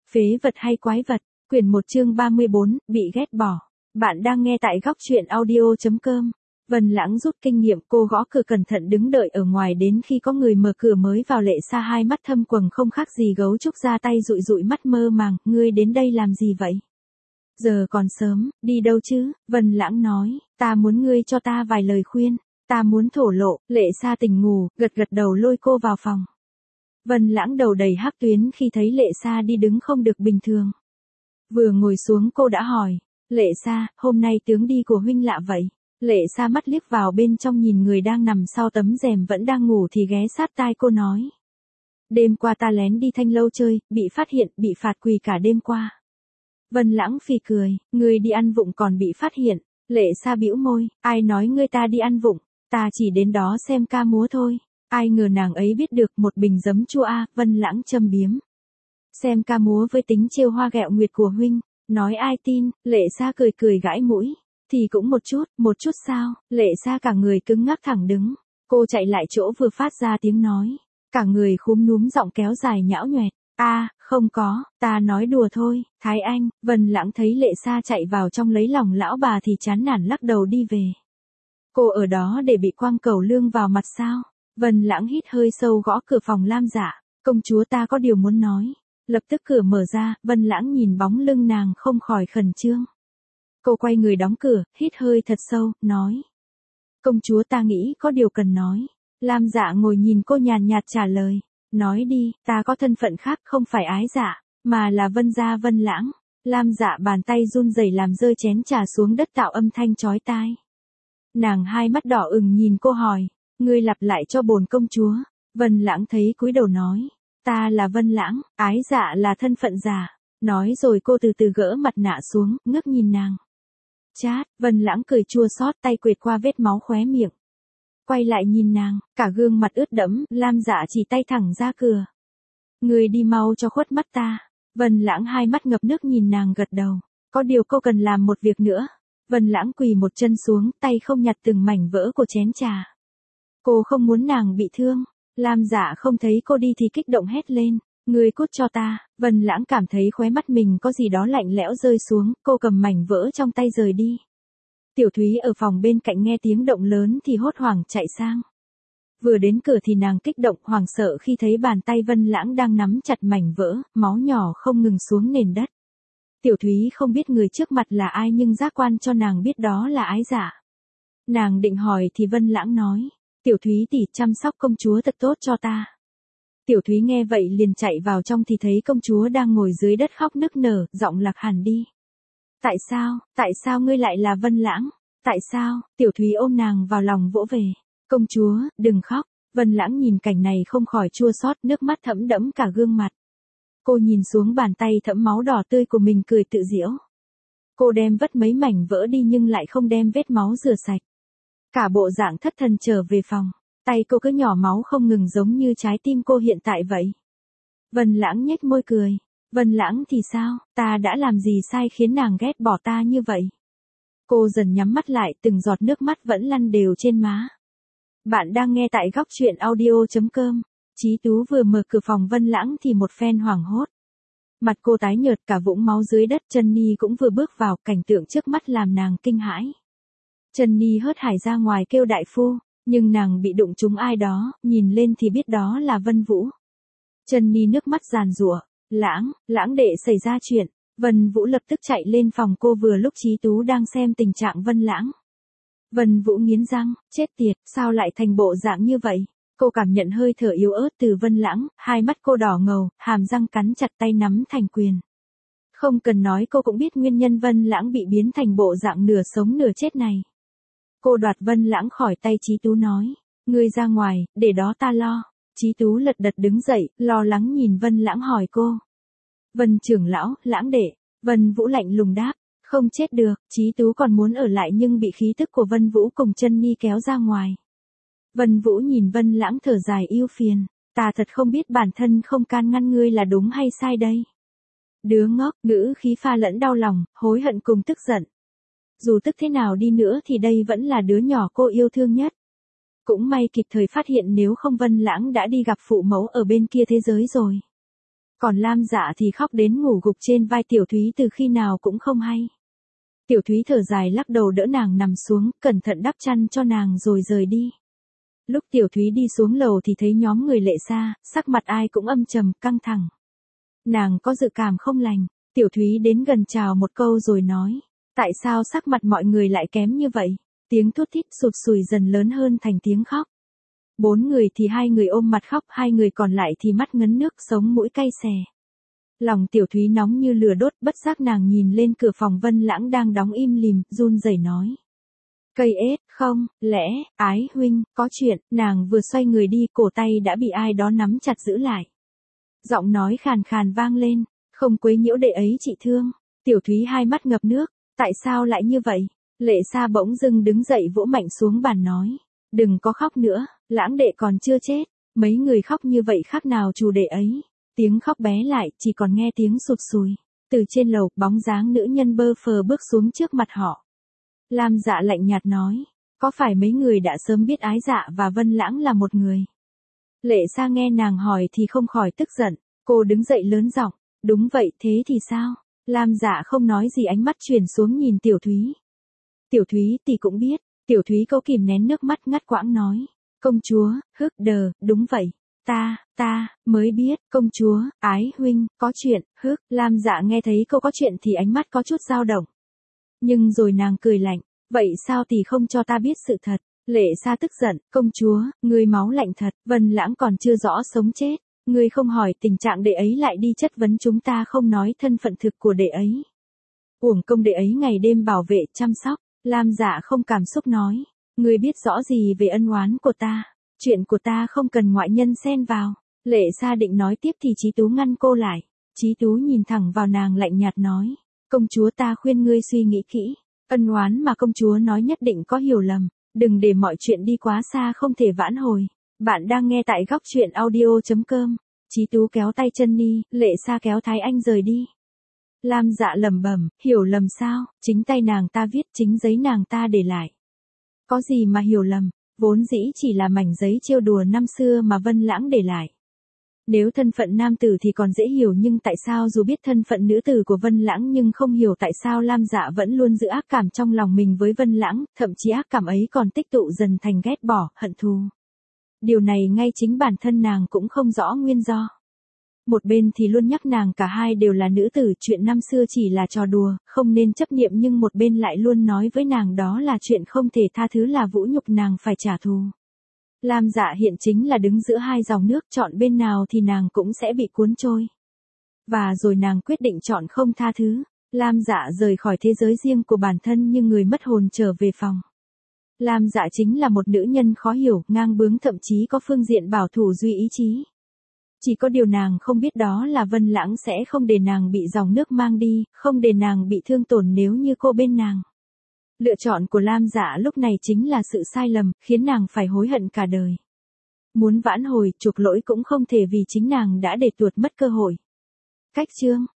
Phế vật hay quái vật, quyển 1 chương 34, bị ghét bỏ. Bạn đang nghe tại góc truyện audio.com. Vân Lãng rút kinh nghiệm, cô gõ cửa cẩn thận đứng đợi ở ngoài đến khi có người mở cửa mới vào. Lệ Sa hai mắt thâm quầng không khác gì gấu trúc, ra tay dụi dụi mắt mơ màng, ngươi đến đây làm gì vậy? Giờ còn sớm, đi đâu chứ? Vân Lãng nói, ta muốn ngươi cho ta vài lời khuyên, ta muốn thổ lộ. Lệ Sa tỉnh ngủ, gật gật đầu lôi cô vào phòng. Vân Lãng đầu đầy hắc tuyến khi thấy Lệ Sa đi đứng không được bình thường. Vừa ngồi xuống cô đã hỏi, Lệ Sa, hôm nay tướng đi của huynh lạ vậy? Lệ Sa mắt liếc vào bên trong nhìn người đang nằm sau tấm rèm vẫn đang ngủ thì ghé sát tai cô nói. Đêm qua ta lén đi Thanh Lâu chơi, bị phát hiện, bị phạt quỳ cả đêm qua. Vân Lãng phì cười, ngươi đi ăn vụng còn bị phát hiện. Lệ Sa bĩu môi, ai nói ngươi ta đi ăn vụng, ta chỉ đến đó xem ca múa thôi. Ai ngờ nàng ấy biết được một bình giấm chua a. Vân Lãng châm biếm. Xem ca múa với tính trêu hoa ghẹo nguyệt của huynh, nói ai tin. Lệ Sa cười cười gãi mũi, thì cũng một chút sao? Lệ Sa cả người cứng ngắc thẳng đứng, cô chạy lại chỗ vừa phát ra tiếng nói, cả người khúm núm giọng kéo dài nhão nhoẹt, không có, ta nói đùa thôi. Thái Anh. Vân Lãng thấy Lệ Sa chạy vào trong lấy lòng lão bà thì chán nản lắc đầu đi về. Cô ở đó để bị quăng cầu lương vào mặt sao? Vân Lãng hít hơi sâu gõ cửa phòng Lam Dạ, công chúa ta có điều muốn nói. Lập tức cửa mở ra, Vân Lãng nhìn bóng lưng nàng không khỏi khẩn trương. Cô quay người đóng cửa, hít hơi thật sâu, nói. Công chúa ta nghĩ có điều cần nói. Lam Dạ ngồi nhìn cô nhàn nhạt trả lời. Nói đi, ta có thân phận khác, không phải Ái Dạ, mà là Vân gia Vân Lãng. Lam Dạ bàn tay run rẩy làm rơi chén trà xuống đất tạo âm thanh chói tai. Nàng hai mắt đỏ ửng nhìn cô hỏi. Ngươi lặp lại cho bổn công chúa. Vân Lãng thấy cúi đầu nói. Ta là Vân Lãng, Ái Dạ là thân phận giả. Nói rồi cô từ từ gỡ mặt nạ xuống, ngước nhìn nàng. Chát, Vân Lãng cười chua xót, tay quệt qua vết máu khóe miệng. Quay lại nhìn nàng, cả gương mặt ướt đẫm. Lam Dạ chỉ tay thẳng ra cửa. Ngươi đi mau cho khuất mắt ta. Vân Lãng hai mắt ngập nước nhìn nàng gật đầu. Có điều cô cần làm một việc nữa. Vân Lãng quỳ một chân xuống, tay không nhặt từng mảnh vỡ của chén trà. Cô không muốn nàng bị thương. Lam Dạ không thấy cô đi thì kích động hét lên. Ngươi cút cho ta. Vân Lãng cảm thấy khóe mắt mình có gì đó lạnh lẽo rơi xuống, cô cầm mảnh vỡ trong tay rời đi. Tiểu Thúy ở phòng bên cạnh nghe tiếng động lớn thì hốt hoảng chạy sang. Vừa đến cửa thì nàng kích động hoảng sợ khi thấy bàn tay Vân Lãng đang nắm chặt mảnh vỡ, máu nhỏ không ngừng xuống nền đất. Tiểu Thúy không biết người trước mặt là ai nhưng giác quan cho nàng biết đó là Ái Dạ. Nàng định hỏi thì Vân Lãng nói. Tiểu Thúy tỷ, chăm sóc công chúa thật tốt cho ta. Tiểu Thúy nghe vậy liền chạy vào trong thì thấy công chúa đang ngồi dưới đất khóc nức nở, giọng lạc hẳn đi. Tại sao ngươi lại là Vân Lãng? Tại sao? Tiểu Thúy ôm nàng vào lòng vỗ về. Công chúa, đừng khóc. Vân Lãng nhìn cảnh này không khỏi chua xót, nước mắt thấm đẫm cả gương mặt. Cô nhìn xuống bàn tay thẫm máu đỏ tươi của mình cười tự giễu. Cô đem vất mấy mảnh vỡ đi nhưng lại không đem vết máu rửa sạch. Cả bộ dạng thất thần trở về phòng. Tay cô cứ nhỏ máu không ngừng giống như trái tim cô hiện tại vậy. Vân Lãng nhếch môi cười. Vân Lãng thì sao, ta đã làm gì sai khiến nàng ghét bỏ ta như vậy? Cô dần nhắm mắt lại, từng giọt nước mắt vẫn lăn đều trên má. Bạn đang nghe tại góc truyện audio.com. Chí Tú vừa mở cửa phòng Vân Lãng thì một phen hoảng hốt. Mặt cô tái nhợt, cả vũng máu dưới đất. Trân Ni cũng vừa bước vào, cảnh tượng trước mắt làm nàng kinh hãi. Trân Ni hớt hải ra ngoài kêu đại phu, nhưng nàng bị đụng trúng ai đó, nhìn lên thì biết đó là Vân Vũ. Trân Ni nước mắt giàn giụa. Lãng đệ xảy ra chuyện. Vân Vũ lập tức chạy lên phòng cô vừa lúc Chí Tú đang xem tình trạng Vân Lãng. Vân Vũ nghiến răng, chết tiệt, sao lại thành bộ dạng như vậy? Cô cảm nhận hơi thở yếu ớt từ Vân Lãng, hai mắt cô đỏ ngầu, hàm răng cắn chặt tay nắm thành quyền. Không cần nói cô cũng biết nguyên nhân Vân Lãng bị biến thành bộ dạng nửa sống nửa chết này. Cô đoạt Vân Lãng khỏi tay Chí Tú nói, ngươi ra ngoài, để đó ta lo. Chí Tú lật đật đứng dậy, lo lắng nhìn Vân Lãng hỏi cô. Vân trưởng lão, Lãng đệ. Vân Vũ lạnh lùng đáp, không chết được. Chí Tú còn muốn ở lại nhưng bị khí tức của Vân Vũ cùng Trân Ni kéo ra ngoài. Vân Vũ nhìn Vân Lãng thở dài ưu phiền, ta thật không biết bản thân không can ngăn ngươi là đúng hay sai đây. Đứa ngốc, ngữ khí pha lẫn đau lòng, hối hận cùng tức giận. Dù tức thế nào đi nữa thì đây vẫn là đứa nhỏ cô yêu thương nhất. Cũng may kịp thời phát hiện nếu không Vân Lãng đã đi gặp phụ mẫu ở bên kia thế giới rồi. Còn Lam Dạ thì khóc đến ngủ gục trên vai Tiểu Thúy từ khi nào cũng không hay. Tiểu Thúy thở dài lắc đầu đỡ nàng nằm xuống, cẩn thận đắp chăn cho nàng rồi rời đi. Lúc Tiểu Thúy đi xuống lầu thì thấy nhóm người Lệ Sa, sắc mặt ai cũng âm trầm, căng thẳng. Nàng có dự cảm không lành, Tiểu Thúy đến gần chào một câu rồi nói, tại sao sắc mặt mọi người lại kém như vậy? Tiếng thút thít sụt sùi dần lớn hơn thành tiếng khóc. 4 người thì 2 người ôm mặt khóc, 2 người còn lại thì mắt ngấn nước, sống mũi cay xè. Lòng Tiểu Thúy nóng như lửa đốt, bất giác nàng nhìn lên cửa phòng Vân Lãng đang đóng im lìm, run rẩy nói. Cây ết, không, lẽ, Ái huynh, có chuyện, nàng vừa xoay người đi, cổ tay đã bị ai đó nắm chặt giữ lại. Giọng nói khàn khàn vang lên, không quấy nhiễu đệ ấy chị thương. Tiểu Thúy hai mắt ngập nước, tại sao lại như vậy? Lệ Sa bỗng dưng đứng dậy vỗ mạnh xuống bàn nói, đừng có khóc nữa, Lãng đệ còn chưa chết, mấy người khóc như vậy khác nào chủ đệ ấy. Tiếng khóc bé lại, chỉ còn nghe tiếng sụt sùi. Từ trên lầu, bóng dáng nữ nhân bơ phờ bước xuống trước mặt họ. Lam Dạ lạnh nhạt nói, có phải mấy người đã sớm biết Ái Dạ và Vân Lãng là một người? Lệ Sa nghe nàng hỏi thì không khỏi tức giận, cô đứng dậy lớn giọng, đúng vậy, thế thì sao? Lam Dạ không nói gì, ánh mắt chuyển xuống nhìn Tiểu Thúy. Tiểu Thúy tỷ cũng biết. Tiểu Thúy cố kìm nén nước mắt ngắt quãng nói, công chúa, hức đờ, đúng vậy. Ta mới biết, công chúa, Ái huynh, có chuyện, hức. Lam Dạ nghe thấy cô có chuyện thì ánh mắt có chút dao động. Nhưng rồi nàng cười lạnh, vậy sao tỷ không cho ta biết sự thật? Lệ Sa tức giận, công chúa, ngươi máu lạnh thật, Vân Lãng còn chưa rõ sống chết. Ngươi không hỏi tình trạng đệ ấy lại đi chất vấn chúng ta, không nói thân phận thực của đệ ấy. Uổng công đệ ấy ngày đêm bảo vệ, chăm sóc. Lam Dạ không cảm xúc nói, ngươi biết rõ gì về ân oán của ta, chuyện của ta không cần ngoại nhân xen vào. Lệ Sa định nói tiếp thì Chí Tú ngăn cô lại. Chí Tú nhìn thẳng vào nàng lạnh nhạt nói, công chúa, ta khuyên ngươi suy nghĩ kỹ, ân oán mà công chúa nói nhất định có hiểu lầm, đừng để mọi chuyện đi quá xa không thể vãn hồi. Bạn đang nghe tại góc truyện audio.com. Chí Tú kéo tay chân Ni, Lệ Sa kéo Thái Anh rời đi. Lam Dạ lẩm bẩm, hiểu lầm sao? Chính tay nàng ta viết, chính giấy nàng ta để lại. Có gì mà hiểu lầm, vốn dĩ chỉ là mảnh giấy trêu đùa năm xưa mà Vân Lãng để lại. Nếu thân phận nam tử thì còn dễ hiểu, nhưng tại sao dù biết thân phận nữ tử của Vân Lãng nhưng không hiểu tại sao Lam Dạ vẫn luôn giữ ác cảm trong lòng mình với Vân Lãng, thậm chí ác cảm ấy còn tích tụ dần thành ghét bỏ, hận thù. Điều này ngay chính bản thân nàng cũng không rõ nguyên do. Một bên thì luôn nhắc nàng cả hai đều là nữ tử, chuyện năm xưa chỉ là trò đùa, không nên chấp niệm, nhưng một bên lại luôn nói với nàng đó là chuyện không thể tha thứ, là vũ nhục nàng phải trả thù. Lam Dạ hiện chính là đứng giữa hai dòng nước, chọn bên nào thì nàng cũng sẽ bị cuốn trôi. Và rồi nàng quyết định chọn không tha thứ. Lam Dạ rời khỏi thế giới riêng của bản thân như người mất hồn trở về phòng. Lam Dạ chính là một nữ nhân khó hiểu, ngang bướng, thậm chí có phương diện bảo thủ duy ý chí. Chỉ có điều nàng không biết đó là Vân Lãng sẽ không để nàng bị dòng nước mang đi, không để nàng bị thương tổn nếu như cô bên nàng. Lựa chọn của Lam Dạ lúc này chính là sự sai lầm, khiến nàng phải hối hận cả đời. Muốn vãn hồi, chuộc lỗi cũng không thể, vì chính nàng đã để tuột mất cơ hội. Cách chương